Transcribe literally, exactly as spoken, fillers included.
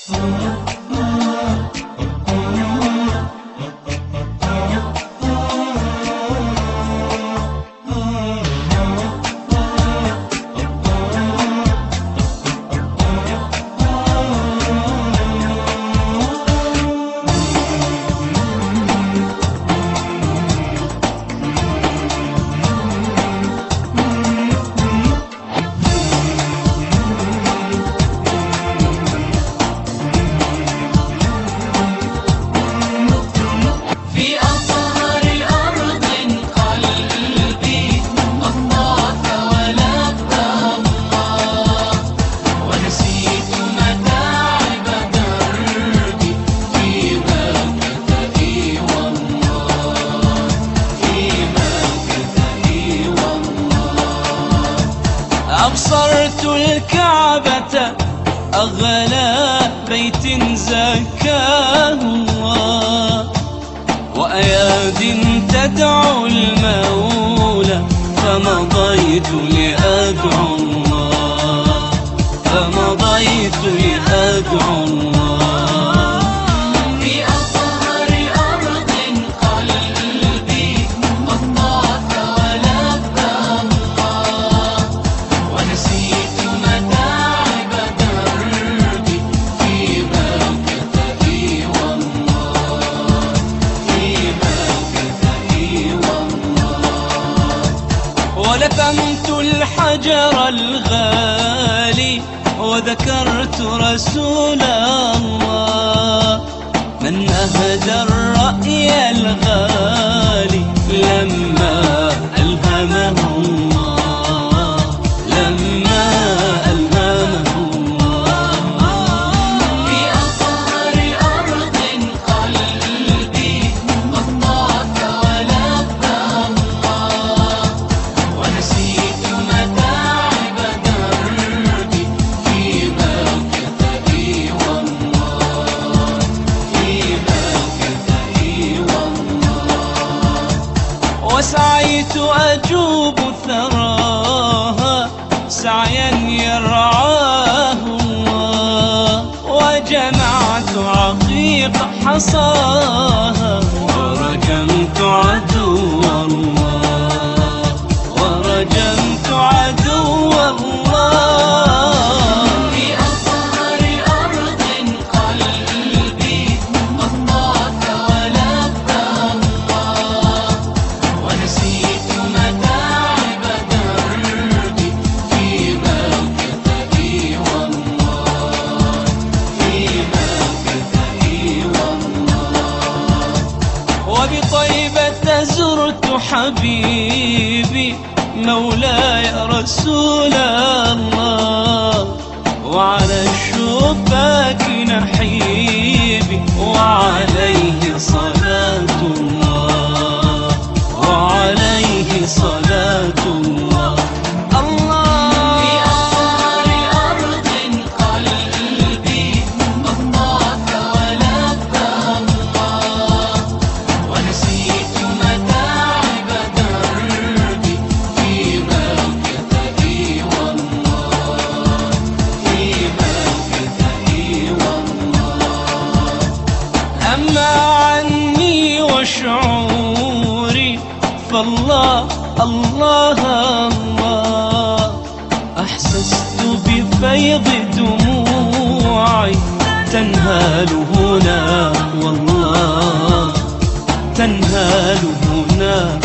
أبصرت الكعبة أغلى بيت زكاه الله، وأياد تدعو المولى، فمضيت لأدعو الله، فمضيت لأدعو الله. ولثمت الحجر الغالي وذكرت رسول الله، من أهدى الرأي الغالي لما ألهمه الله، لما ألهمه الله. في أطهر أرض قلبي أطاك ولبى الله، ونسيت متاعب دربي في مكة إي والله، في مكة إي والله. وسعيت أجوب ثراها سعيا يرعاه الله، وجمعت عقيق حصاها ورجمت عدو الله، ورجمت عدو الله. في أطهر أرض قلبي أطاك ولبى الله، ونسيت متاعب دربي في مكة إي والله، في مكة إي والله. وبطيبة زرت حبيبي مولاي رسول الله، وعلى الشباك نحيبي وعليه صلاة الله، وعليه صلاة الله. الله في أطهر أرض قلبي أطاك ولبى الله، ونسيت متاعب دربي في مكة إي والله، في مكة إي والله. أما عني وشعوري فالله الله الله، أحسست بفيض دموعي تنهال هنا والله، تنهال هنا